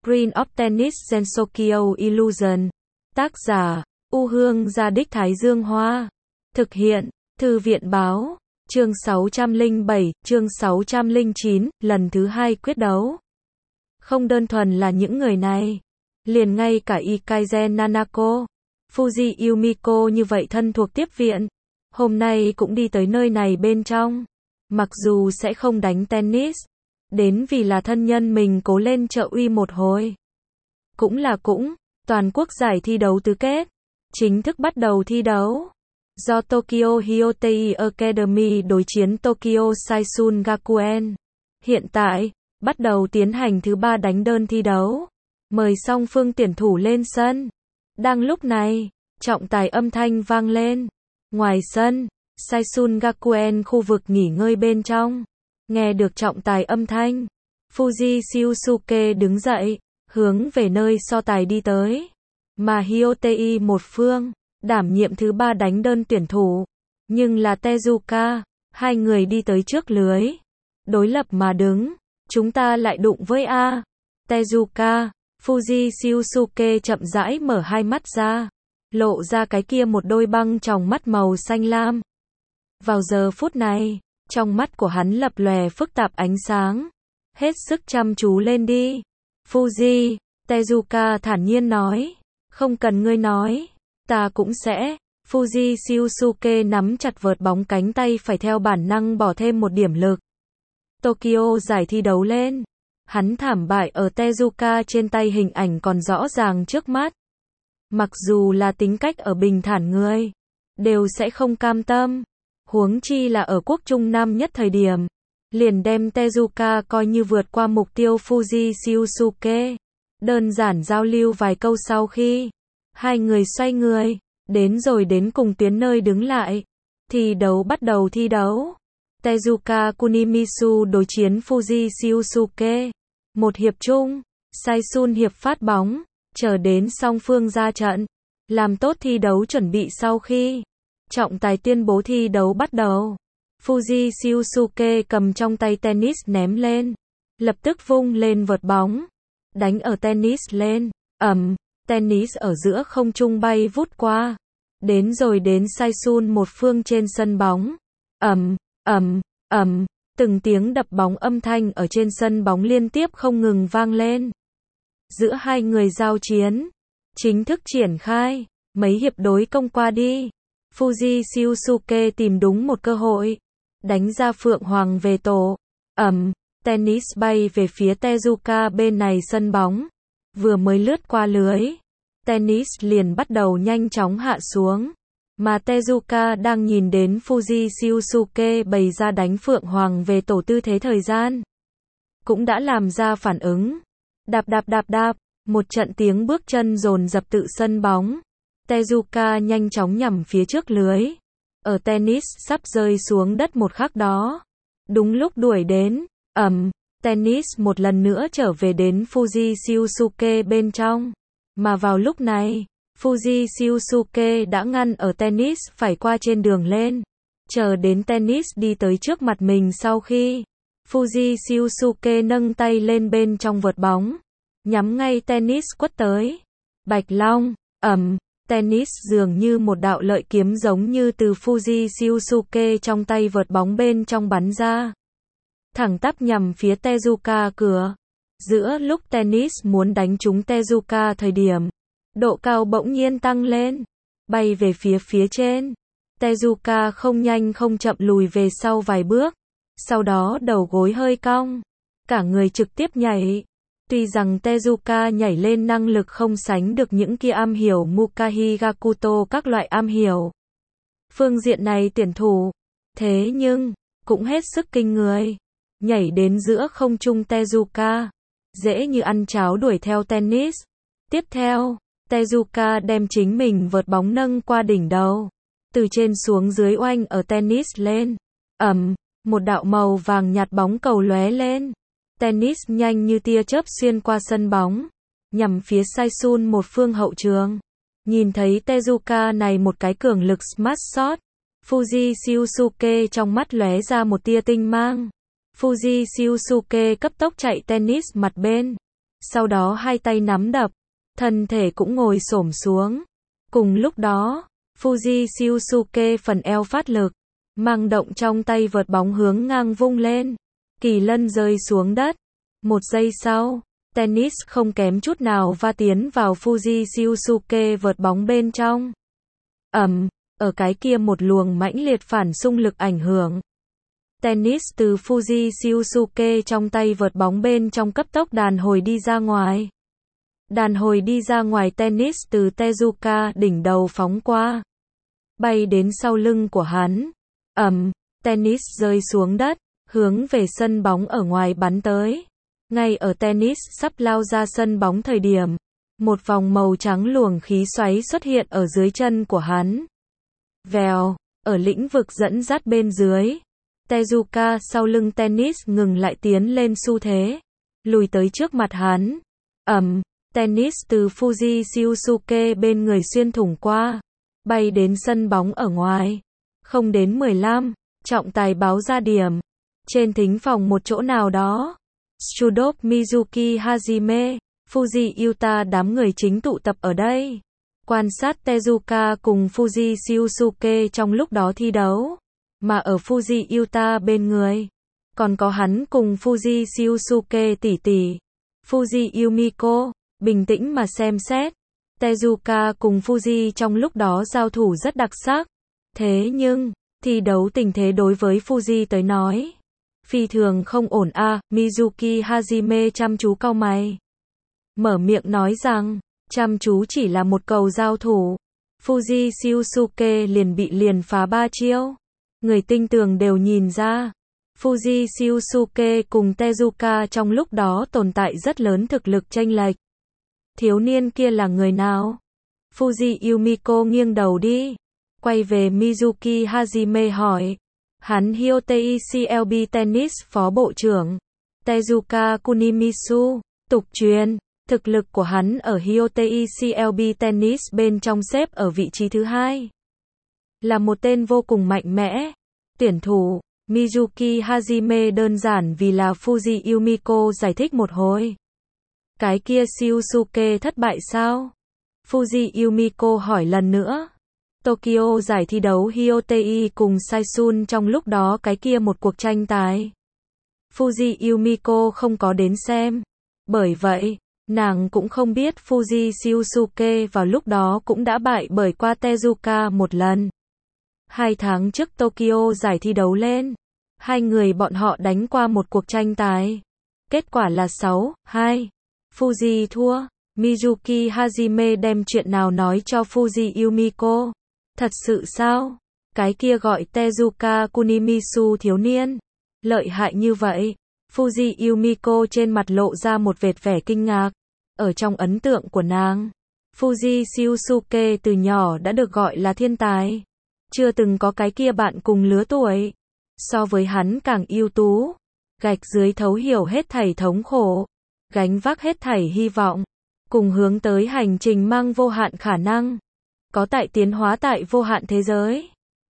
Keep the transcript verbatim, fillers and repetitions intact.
Screen of Tennis Gensokyo Illusion. Tác giả, U Hương Gia Đích Thái Dương Hoa. Thực hiện, Thư viện Báo. Chương sáu trăm lẻ bảy, chương sáu trăm lẻ chín, lần thứ hai quyết đấu. Không đơn thuần là những người này. Liền ngay cả Ikaisen Nanako, Fuji Yumiko như vậy thân thuộc tiếp viện. Hôm nay cũng đi tới nơi này bên trong. Mặc dù sẽ không đánh tennis. Đến vì là thân nhân mình cố lên trợ uy một hồi. Cũng là cũng, toàn quốc giải thi đấu tứ kết. Chính thức bắt đầu thi đấu. Do Tokyo Hyotei Academy đối chiến Tokyo Saisun Gakuen. Hiện tại, bắt đầu tiến hành thứ ba đánh đơn thi đấu. Mời song phương tuyển thủ lên sân. Đang lúc này, trọng tài âm thanh vang lên. Ngoài sân, Saisun Gakuen khu vực nghỉ ngơi bên trong. Nghe được trọng tài âm thanh, Fuji Shiosuke đứng dậy, hướng về nơi so tài đi tới. Mà Hyotei một phương, đảm nhiệm thứ ba đánh đơn tuyển thủ. Nhưng là Tezuka, hai người đi tới trước lưới. Đối lập mà đứng, chúng ta lại đụng với A. Tezuka, Fuji Shiosuke chậm rãi mở hai mắt ra. Lộ ra cái kia một đôi băng tròng mắt màu xanh lam. Vào giờ phút này, trong mắt của hắn lập lòe phức tạp ánh sáng. Hết sức chăm chú lên đi. Fuji, Tezuka thản nhiên nói. Không cần ngươi nói. Ta cũng sẽ. Fuji Shiosuke nắm chặt vợt bóng cánh tay phải theo bản năng bỏ thêm một điểm lực. Tokyo giải thi đấu lên. Hắn thảm bại ở Tezuka trên tay hình ảnh còn rõ ràng trước mắt. Mặc dù là tính cách ở bình thản người, đều sẽ không cam tâm. Huống chi là ở quốc trung nam nhất thời điểm. Liền đem Tezuka coi như vượt qua mục tiêu Fuji Shiosuke. Đơn giản giao lưu vài câu sau khi hai người xoay người, đến rồi đến cùng tuyến nơi đứng lại. Thi đấu bắt đầu thi đấu. Tezuka Kunimisu đối chiến Fuji Shiosuke. Một hiệp chung, Saisun hiệp phát bóng, chờ đến song phương ra trận. Làm tốt thi đấu chuẩn bị sau khi trọng tài tuyên bố thi đấu bắt đầu. Fuji Shiosuke cầm trong tay tennis ném lên. Lập tức vung lên vợt bóng. Đánh ở tennis lên. Ầm, tennis ở giữa không trung bay vút qua. Đến rồi đến Saisun một phương trên sân bóng. Ầm, ầm, ầm, từng tiếng đập bóng âm thanh ở trên sân bóng liên tiếp không ngừng vang lên. Giữa hai người giao chiến chính thức triển khai. Mấy hiệp đối công qua đi. Fuji Shiosuke tìm đúng một cơ hội. Đánh ra phượng hoàng về tổ. Ầm, tennis bay về phía Tezuka bên này sân bóng. Vừa mới lướt qua lưới. Tennis liền bắt đầu nhanh chóng hạ xuống. Mà Tezuka đang nhìn đến Fuji Shiosuke bày ra đánh phượng hoàng về tổ tư thế thời gian. Cũng đã làm ra phản ứng. Đạp đạp đạp đạp. Một trận tiếng bước chân dồn dập tự sân bóng. Tezuka nhanh chóng nhằm phía trước lưới. Ở tennis sắp rơi xuống đất một khắc đó. Đúng lúc đuổi đến. Ầm, tennis một lần nữa trở về đến Fuji Shiosuke bên trong. Mà vào lúc này, Fuji Shiosuke đã ngăn ở tennis phải qua trên đường lên. Chờ đến tennis đi tới trước mặt mình sau khi Fuji Shiosuke nâng tay lên bên trong vợt bóng. Nhắm ngay tennis quất tới. Bạch Long, ầm, tennis dường như một đạo lợi kiếm giống như từ Fuji Shiosuke trong tay vợt bóng bên trong bắn ra. Thẳng tắp nhằm phía Tezuka cửa. Giữa lúc tennis muốn đánh trúng Tezuka thời điểm, độ cao bỗng nhiên tăng lên, bay về phía phía trên. Tezuka không nhanh không chậm lùi về sau vài bước, sau đó đầu gối hơi cong, cả người trực tiếp nhảy. Tuy rằng Tezuka nhảy lên năng lực không sánh được những kia am hiểu Mukahi Gakuto các loại am hiểu phương diện này tuyển thủ, thế nhưng cũng hết sức kinh người. Nhảy đến giữa không trung Tezuka, dễ như ăn cháo đuổi theo tennis. Tiếp theo, Tezuka đem chính mình vợt bóng nâng qua đỉnh đầu, từ trên xuống dưới oanh ở tennis lên. Ầm, một đạo màu vàng nhạt bóng cầu lóe lên. Tennis nhanh như tia chớp xuyên qua sân bóng, nhằm phía Saisun một phương hậu trường. Nhìn thấy Tezuka này một cái cường lực smash shot, Fuji Shiosuke trong mắt lóe ra một tia tinh mang. Fuji Shiosuke cấp tốc chạy tennis mặt bên. sau đó hai tay nắm đập, thân thể cũng ngồi xổm xuống. Cùng lúc đó, Fuji Shiosuke phần eo phát lực, mang động trong tay vợt bóng hướng ngang vung lên. Kỳ lân rơi xuống đất. Một giây sau, tennis không kém chút nào va tiến vào Fuji Shiosuke vợt bóng bên trong. Ầm, ở cái kia một luồng mãnh liệt phản xung lực ảnh hưởng. Tennis từ Fuji Shiosuke trong tay vợt bóng bên trong cấp tốc đàn hồi đi ra ngoài. Đàn hồi đi ra ngoài tennis từ Tezuka đỉnh đầu phóng qua. Bay đến sau lưng của hắn. Ầm, tennis rơi xuống đất, hướng về sân bóng ở ngoài bắn tới. Ngay ở tennis sắp lao ra sân bóng thời điểm, một vòng màu trắng luồng khí xoáy xuất hiện ở dưới chân của hắn. Vèo, ở lĩnh vực dẫn dắt bên dưới, Tezuka sau lưng tennis ngừng lại tiến lên xu thế, lùi tới trước mặt hắn. Ầm, tennis từ Fuji Shiosuke bên người xuyên thủng qua, bay đến sân bóng ở ngoài. Không đến mười lăm, trọng tài báo ra điểm. Trên thính phòng một chỗ nào đó, Sudok Mizuki Hajime, Fuji Yuta đám người chính tụ tập ở đây. Quan sát Tezuka cùng Fuji Shiosuke trong lúc đó thi đấu. Mà ở Fuji Yuta bên người, còn có hắn cùng Fuji Shiosuke tỷ tỷ, Fuji Yumiko, bình tĩnh mà xem xét. Tezuka cùng Fuji trong lúc đó giao thủ rất đặc sắc. Thế nhưng, thi đấu tình thế đối với Fuji tới nói, phi thường không ổn a. À, Mizuki Hajime chăm chú cau mày. Mở miệng nói rằng, chăm chú chỉ là một cầu giao thủ. Fuji Shiosuke liền bị liền phá ba chiêu. Người tinh tường đều nhìn ra. Fuji Shiosuke cùng Tezuka trong lúc đó tồn tại rất lớn thực lực chênh lệch. Thiếu niên kia là người nào? Fuji Yumiko nghiêng đầu đi. Quay về Mizuki Hajime hỏi. Hắn Hyotei xê lờ bê Tennis phó bộ trưởng. Tezuka Kunimitsu. Tục truyền, thực lực của hắn ở Hyotei xê lờ bê Tennis bên trong xếp ở vị trí thứ hai. Là một tên vô cùng mạnh mẽ. Tuyển thủ, Mizuki Hajime đơn giản vì là Fuji Yumiko giải thích một hồi. Cái kia Shiosuke thất bại sao? Fuji Yumiko hỏi lần nữa. Tokyo giải thi đấu Hyotei cùng Saisun trong lúc đó cái kia một cuộc tranh tài. Fuji Yumiko không có đến xem. Bởi vậy, nàng cũng không biết Fuji Shiosuke vào lúc đó cũng đã bại bởi qua Tezuka một lần. Hai tháng trước Tokyo giải thi đấu lên, hai người bọn họ đánh qua một cuộc tranh tài. Kết quả là sáu hai. Fuji thua. Mizuki Hajime đem chuyện nào nói cho Fuji Yumiko. Thật sự sao? Cái kia gọi Tezuka Kunimitsu thiếu niên. Lợi hại như vậy. Fuji Yumiko trên mặt lộ ra một vệt vẻ kinh ngạc. Ở trong ấn tượng của nàng, Fuji Shiosuke từ nhỏ đã được gọi là thiên tài. Chưa từng có cái kia bạn cùng lứa tuổi. So với hắn càng ưu tú. Gạch dưới thấu hiểu hết thảy thống khổ. Gánh vác hết thảy hy vọng. Cùng hướng tới hành trình mang vô hạn khả năng. Có tại tiến hóa tại vô hạn thế giới.